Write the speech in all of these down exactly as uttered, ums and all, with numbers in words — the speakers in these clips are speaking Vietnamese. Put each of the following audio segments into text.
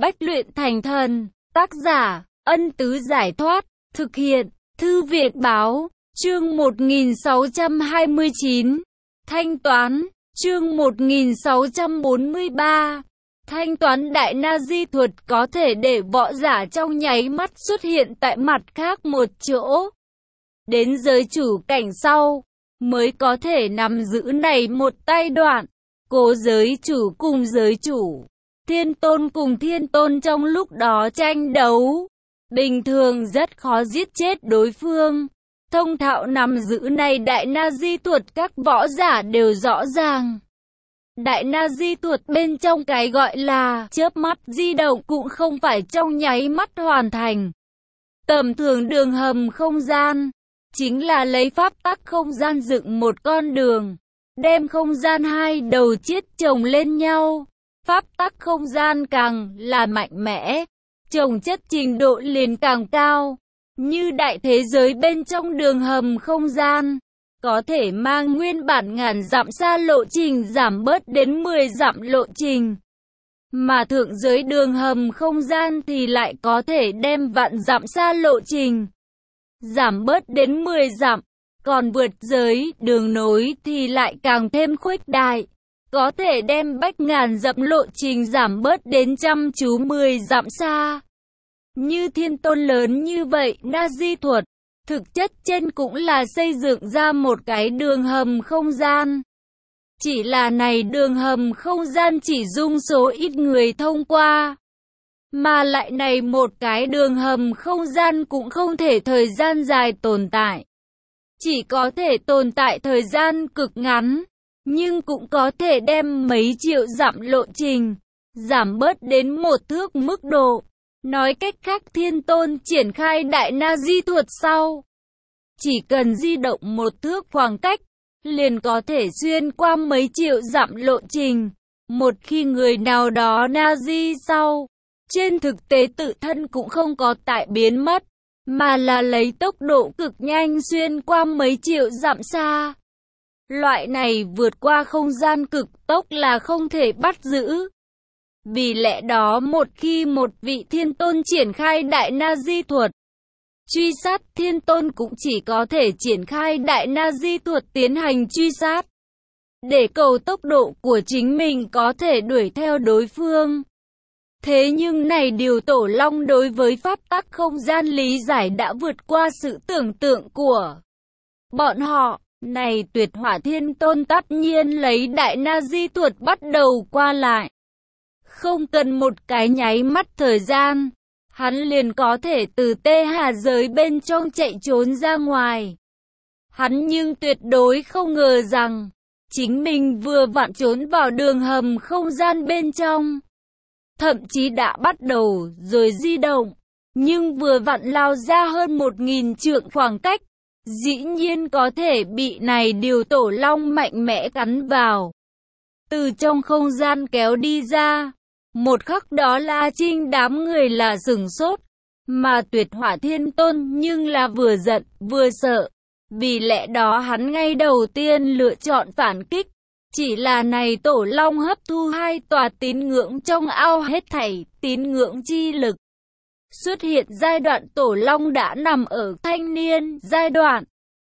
Bách luyện thành thần. Tác giả, Ân Tứ Giải Thoát. Thực hiện, Thư viện Báo. Chương một nghìn sáu trăm hai mươi chín. Thanh toán. Chương một nghìn sáu trăm bốn mươi ba. Thanh toán đại na di thuật có thể để võ giả trong nháy mắt xuất hiện tại mặt khác một chỗ. Đến giới chủ cảnh sau, mới có thể nắm giữ này một tay đoạn. Cố giới chủ cùng giới chủ, thiên tôn cùng thiên tôn trong lúc đó tranh đấu. Bình thường rất khó giết chết đối phương. Thông thạo nắm giữ này đại na di thuật các võ giả đều rõ ràng. Đại na di thuật bên trong cái gọi là chớp mắt di động cũng không phải trong nháy mắt hoàn thành. Tầm thường đường hầm không gian, chính là lấy pháp tắc không gian dựng một con đường, đem không gian hai đầu chiết chồng lên nhau. Pháp tắc không gian càng là mạnh mẽ, chồng chất trình độ liền càng cao. Như đại thế giới bên trong đường hầm không gian, có thể mang nguyên bản ngàn dặm xa lộ trình giảm bớt đến mười dặm lộ trình. Mà thượng giới đường hầm không gian thì lại có thể đem vạn dặm xa lộ trình giảm bớt đến mười dặm. Còn vượt giới đường nối thì lại càng thêm khuếch đại, có thể đem bách ngàn dặm lộ trình giảm bớt đến trăm chú mười dặm xa. Như thiên tôn lớn như vậy, na di thuật thực chất trên cũng là xây dựng ra một cái đường hầm không gian. Chỉ là này đường hầm không gian chỉ dung số ít người thông qua. Mà lại này một cái đường hầm không gian cũng không thể thời gian dài tồn tại. Chỉ có thể tồn tại thời gian cực ngắn, nhưng cũng có thể đem mấy triệu dặm lộ trình giảm bớt đến một thước mức độ. Nói cách khác, thiên tôn triển khai đại na di thuật sau, chỉ cần di động một thước khoảng cách, liền có thể xuyên qua mấy triệu dặm lộ trình. Một khi người nào đó na di sau, trên thực tế tự thân cũng không có tại biến mất, mà là lấy tốc độ cực nhanh xuyên qua mấy triệu dặm xa. Loại này vượt qua không gian cực tốc là không thể bắt giữ. Vì lẽ đó một khi một vị thiên tôn triển khai đại na di thuật truy sát, thiên tôn cũng chỉ có thể triển khai đại na di thuật tiến hành truy sát, để cầu tốc độ của chính mình có thể đuổi theo đối phương. Thế nhưng này điều Tổ Long đối với pháp tắc không gian lý giải đã vượt qua sự tưởng tượng của bọn họ. Này tuyệt hỏa thiên tôn tất nhiên lấy đại na di thuật bắt đầu qua lại. Không cần một cái nháy mắt thời gian, hắn liền có thể từ tê hà giới bên trong chạy trốn ra ngoài. Hắn nhưng tuyệt đối không ngờ rằng, chính mình vừa vặn trốn vào đường hầm không gian bên trong. Thậm chí đã bắt đầu rồi di động, nhưng vừa vặn lao ra hơn một nghìn trượng khoảng cách, dĩ nhiên có thể bị này điều Tổ Long mạnh mẽ cắn vào, từ trong không gian kéo đi ra. Một khắc đó La Trinh đám người là sửng sốt, mà tuyệt hỏa thiên tôn nhưng là vừa giận vừa sợ. Vì lẽ đó hắn ngay đầu tiên lựa chọn phản kích. Chỉ là này Tổ Long hấp thu hai tòa tín ngưỡng trong ao hết thảy tín ngưỡng chi lực. Xuất hiện giai đoạn Tổ Long đã nằm ở thanh niên giai đoạn.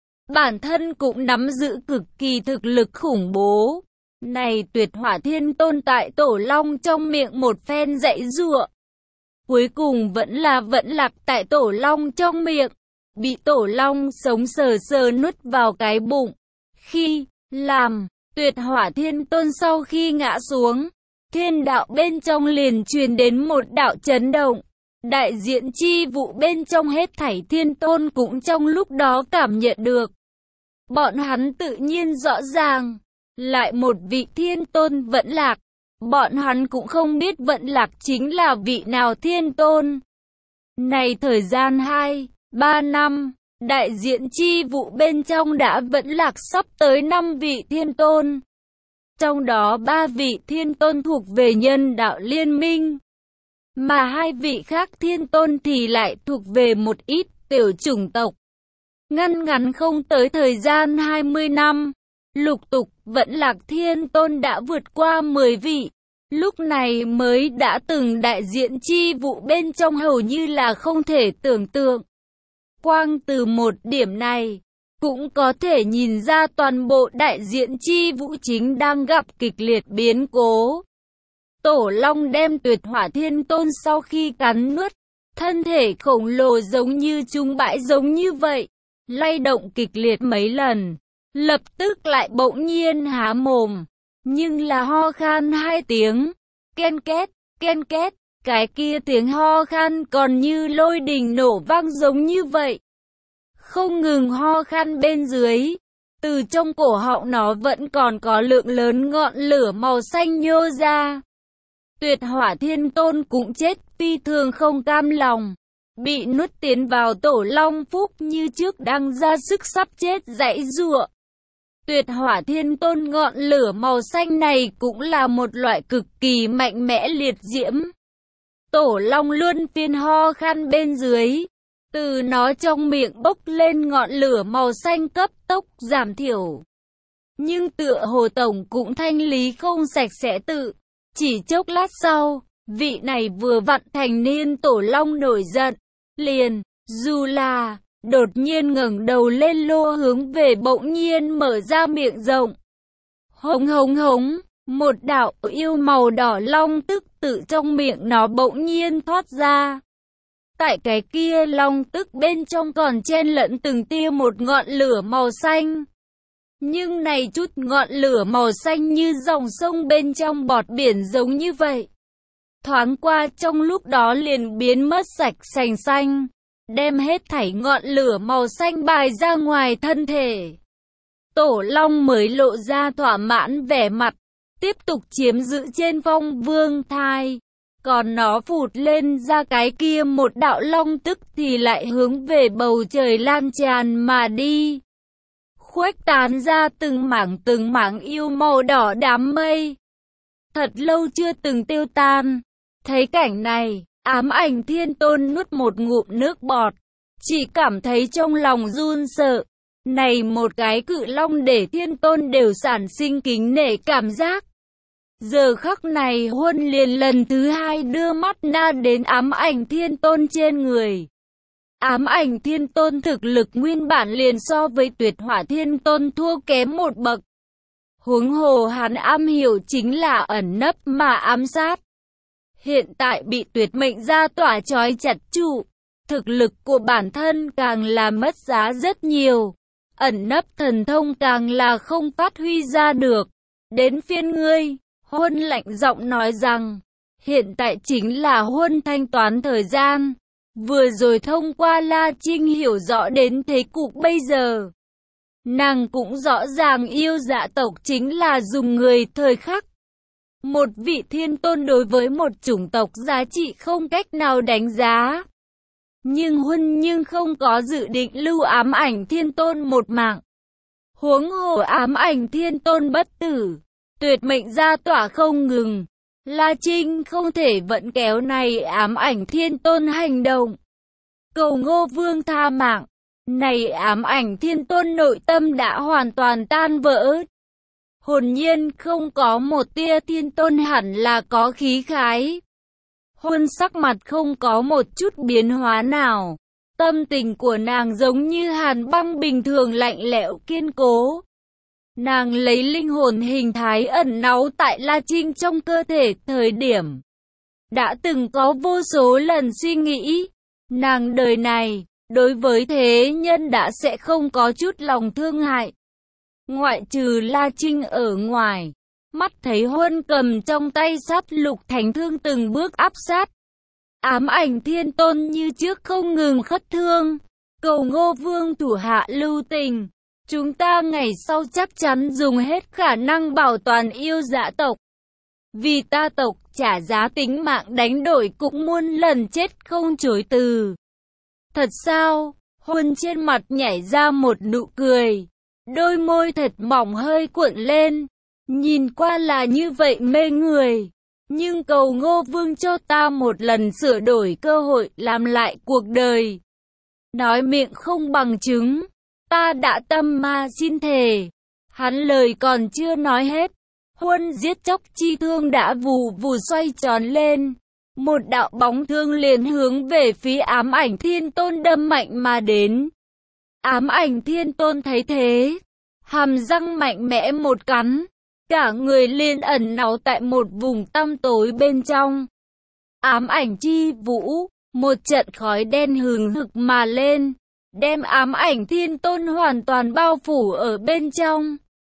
Bản thân cũng nắm giữ cực kỳ thực lực khủng bố. Này tuyệt hỏa thiên tôn tại Tổ Long trong miệng một phen dãy giụa, cuối cùng vẫn là vẫn lạc tại Tổ Long trong miệng, bị Tổ Long sống sờ sờ nuốt vào cái bụng. Khi làm tuyệt hỏa thiên tôn sau khi ngã xuống, thiên đạo bên trong liền truyền đến một đạo chấn động. Đại diện chi vụ bên trong hết thảy thiên tôn cũng trong lúc đó cảm nhận được. Bọn hắn tự nhiên rõ ràng, lại một vị thiên tôn vẫn lạc. Bọn hắn cũng không biết vẫn lạc chính là vị nào thiên tôn. Này thời gian hai, ba năm, đại diện chi vụ bên trong đã vẫn lạc sắp tới năm vị thiên tôn. Trong đó ba vị thiên tôn thuộc về nhân đạo liên minh, mà hai vị khác thiên tôn thì lại thuộc về một ít tiểu chủng tộc. Ngăn ngắn không tới thời gian hai mươi năm, lục tục vẫn lạc thiên tôn đã vượt qua mười vị. Lúc này mới đã từng đại diện chi vụ bên trong hầu như là không thể tưởng tượng. Quang từ một điểm này, cũng có thể nhìn ra toàn bộ đại diện chi vũ chính đang gặp kịch liệt biến cố. Tổ Long đem Tuyệt Hỏa Thiên Tôn sau khi cắn nuốt, thân thể khổng lồ giống như trung bãi giống như vậy, lay động kịch liệt mấy lần, lập tức lại bỗng nhiên há mồm, nhưng là ho khan hai tiếng, ken két, ken két, cái kia tiếng ho khan còn như lôi đình nổ vang giống như vậy. Không ngừng ho khan bên dưới, từ trong cổ họng nó vẫn còn có lượng lớn ngọn lửa màu xanh nhô ra. Tuyệt Hỏa Thiên Tôn cũng chết phi thường không cam lòng, bị nuốt tiến vào tổ Long Phúc như trước đang ra sức sắp chết giãy giụa. Tuyệt Hỏa Thiên Tôn ngọn lửa màu xanh này cũng là một loại cực kỳ mạnh mẽ liệt diễm. Tổ Long luôn phiên ho khan bên dưới, từ nó trong miệng bốc lên ngọn lửa màu xanh cấp tốc giảm thiểu. Nhưng tựa hồ tổng cũng thanh lý không sạch sẽ tự. Chỉ chốc lát sau, vị này vừa vặn thành niên Tổ Long nổi giận, liền, dù là, đột nhiên ngẩng đầu lên lô hướng về bỗng nhiên mở ra miệng rộng. Hống hống hống, một đạo yêu màu đỏ long tức tự trong miệng nó bỗng nhiên thoát ra. Tại cái kia long tức bên trong còn chen lẫn từng tia một ngọn lửa màu xanh. Nhưng này chút ngọn lửa màu xanh như dòng sông bên trong bọt biển giống như vậy. Thoáng qua trong lúc đó liền biến mất sạch sành xanh, đem hết thảy ngọn lửa màu xanh bài ra ngoài thân thể. Tổ Long mới lộ ra thỏa mãn vẻ mặt, tiếp tục chiếm giữ trên phong vương thai. Còn nó phụt lên ra cái kia một đạo long tức thì lại hướng về bầu trời lan tràn mà đi. Khuếch tán ra từng mảng từng mảng yêu màu đỏ đám mây. Thật lâu chưa từng tiêu tan. Thấy cảnh này, Ám Ảnh Thiên Tôn nuốt một ngụm nước bọt. Chỉ cảm thấy trong lòng run sợ. Này một cái cự long để Thiên Tôn đều sản sinh kính nể cảm giác. Giờ khắc này Huân liền lần thứ hai đưa mắt na đến Ám Ảnh Thiên Tôn trên người. Ám Ảnh Thiên Tôn thực lực nguyên bản liền so với Tuyệt Hỏa Thiên Tôn thua kém một bậc. Huống hồ hắn am hiểu chính là ẩn nấp mà ám sát. Hiện tại bị Tuyệt Mệnh Gia tỏa trói chặt trụ, thực lực của bản thân càng là mất giá rất nhiều. Ẩn nấp thần thông càng là không phát huy ra được. Đến phiên ngươi, Huân lạnh giọng nói rằng, hiện tại chính là Huân thanh toán thời gian. Vừa rồi thông qua La Trinh hiểu rõ đến thế cục bây giờ. Nàng cũng rõ ràng yêu dạ tộc chính là dùng người thời khắc. Một vị thiên tôn đối với một chủng tộc giá trị không cách nào đánh giá. Nhưng Huân nhưng không có dự định lưu Ám Ảnh Thiên Tôn một mạng. Huống hồ Ám Ảnh Thiên Tôn bất tử, Tuyệt Mệnh Gia tỏa không ngừng. La Trinh không thể vẫn kéo này Ám Ảnh Thiên Tôn hành động. Cầu Ngô Vương tha mạng. Này Ám Ảnh Thiên Tôn nội tâm đã hoàn toàn tan vỡ. Hồn nhiên không có một tia Thiên Tôn hẳn là có khí khái. Huân sắc mặt không có một chút biến hóa nào. Tâm tình của nàng giống như hàn băng bình thường lạnh lẽo kiên cố. Nàng lấy linh hồn hình thái ẩn náu tại La Trinh trong cơ thể thời điểm. Đã từng có vô số lần suy nghĩ. Nàng đời này, đối với thế nhân đã sẽ không có chút lòng thương hại. Ngoại trừ La Trinh ở ngoài, mắt thấy Huân cầm trong tay sát lục thánh thương từng bước áp sát. Ám Ảnh Thiên Tôn như trước không ngừng khất thương. Cầu Ngô Vương thủ hạ lưu tình. Chúng ta ngày sau chắc chắn dùng hết khả năng bảo toàn yêu dạ tộc. Vì ta tộc trả giá tính mạng đánh đổi cũng muôn lần chết không chối từ. Thật sao? Huân trên mặt nhảy ra một nụ cười. Đôi môi thật mỏng hơi cuộn lên. Nhìn qua là như vậy mê người. Nhưng cầu Ngô Vương cho ta một lần sửa đổi cơ hội làm lại cuộc đời. Nói miệng không bằng chứng. Ta đã tâm ma xin thề. Hắn lời còn chưa nói hết. Huân giết chóc chi thương đã vù vù xoay tròn lên. Một đạo bóng thương liền hướng về phía Ám Ảnh Thiên Tôn đâm mạnh mà đến. Ám Ảnh Thiên Tôn thấy thế, hàm răng mạnh mẽ một cắn, cả người liền ẩn náu tại một vùng tăm tối bên trong. Ám ảnh chi vũ, một trận khói đen hừng hực mà lên, đem Ám Ảnh Thiên Tôn hoàn toàn bao phủ ở bên trong.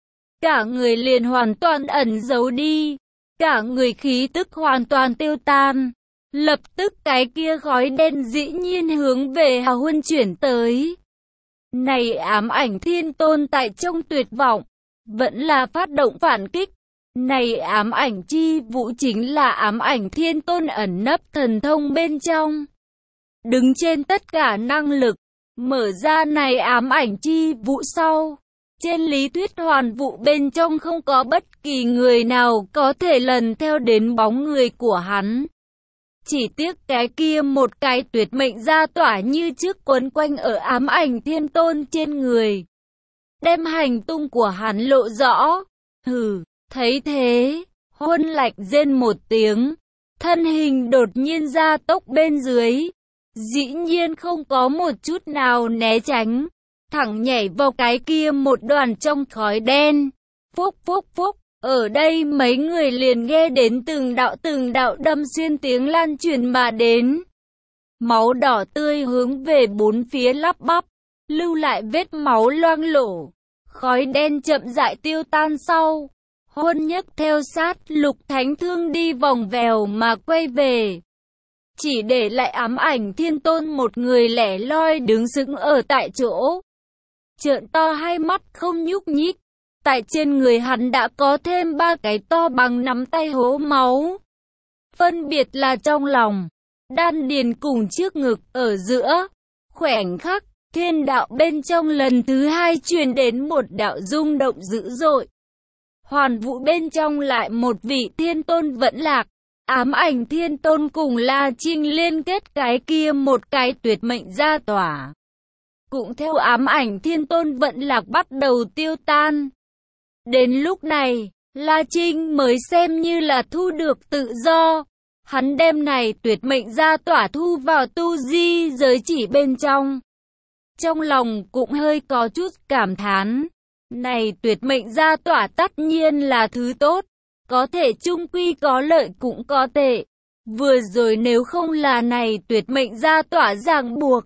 Cả người liền hoàn toàn ẩn giấu đi, cả người khí tức hoàn toàn tiêu tan. Lập tức cái kia khói đen dĩ nhiên hướng về Hà Huân chuyển tới. Này Ám Ảnh Thiên Tôn tại trong tuyệt vọng, vẫn là phát động phản kích. Này ám ảnh chi vũ chính là Ám Ảnh Thiên Tôn ẩn nấp thần thông bên trong. Đứng trên tất cả năng lực, mở ra này ám ảnh chi vũ sau. Trên lý thuyết hoàn vũ bên trong không có bất kỳ người nào có thể lần theo đến bóng người của hắn. Chỉ tiếc cái kia một cái tuyệt mệnh ra tỏa như trước quấn quanh ở Ám Ảnh Thiên Tôn trên người. Đem hành tung của hắn lộ rõ. Hừ, thấy thế, Huân lạnh rên một tiếng. Thân hình đột nhiên ra tốc bên dưới. Dĩ nhiên không có một chút nào né tránh. Thẳng nhảy vào cái kia một đoàn trong khói đen. Phúc phúc phúc. Ở đây mấy người liền nghe đến từng đạo từng đạo đâm xuyên tiếng lan truyền mà đến. Máu đỏ tươi hướng về bốn phía lắp bắp, lưu lại vết máu loang lổ. Khói đen chậm rãi tiêu tan sau. Huân nhấc theo sát Lục Thánh Thương đi vòng vèo mà quay về. Chỉ để lại Ám Ảnh Thiên Tôn một người lẻ loi đứng sững ở tại chỗ. Trợn to hai mắt không nhúc nhích. Tại trên người hắn đã có thêm ba cái to bằng nắm tay hố máu. Phân biệt là trong lòng, đan điền cùng trước ngực ở giữa. Khoảnh khắc, thiên đạo bên trong lần thứ hai truyền đến một đạo rung động dữ dội. Hoàn vũ bên trong lại một vị thiên tôn vẫn lạc. Ám Ảnh Thiên Tôn cùng La Trinh liên kết cái kia một cái tuyệt mệnh ra tỏa. Cũng theo Ám Ảnh Thiên Tôn vẫn lạc bắt đầu tiêu tan. Đến lúc này, La Trinh mới xem như là thu được tự do. Hắn đem này tuyệt mệnh ra tỏa thu vào tu di giới chỉ bên trong. Trong lòng cũng hơi có chút cảm thán. Này tuyệt mệnh ra tỏa tất nhiên là thứ tốt. Có thể chung quy có lợi cũng có tệ. Vừa rồi nếu không là này tuyệt mệnh ra tỏa ràng buộc,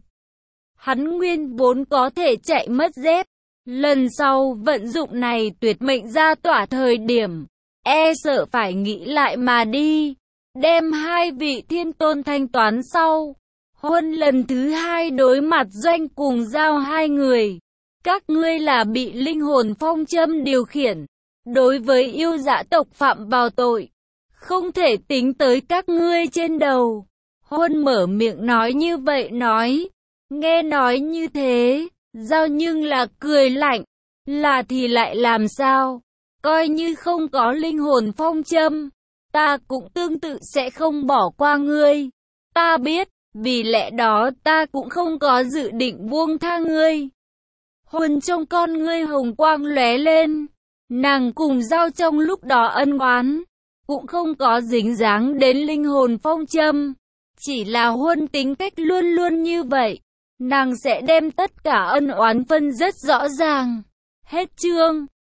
hắn nguyên vốn có thể chạy mất dép. Lần sau vận dụng này tuyệt mệnh ra tỏa thời điểm, e sợ phải nghĩ lại mà đi. Đem hai vị thiên tôn thanh toán sau. Huân lần thứ hai đối mặt Doanh cùng Giao hai người. Các ngươi là bị linh hồn phong châm điều khiển. Đối với yêu dã tộc phạm vào tội, không thể tính tới các ngươi trên đầu. Huân mở miệng nói như vậy nói. Nghe nói như thế, Giao nhưng là cười lạnh. Là thì lại làm sao? Coi như không có linh hồn phong châm, ta cũng tương tự sẽ không bỏ qua ngươi. Ta biết, vì lẽ đó ta cũng không có dự định buông tha ngươi. Huân trong con ngươi hồng quang lóe lên. Nàng cùng Giao trong lúc đó ân oán, cũng không có dính dáng đến linh hồn phong châm. Chỉ là Huân tính cách luôn luôn như vậy. Nàng sẽ đem tất cả ân oán phân rất rõ ràng. Hết chương.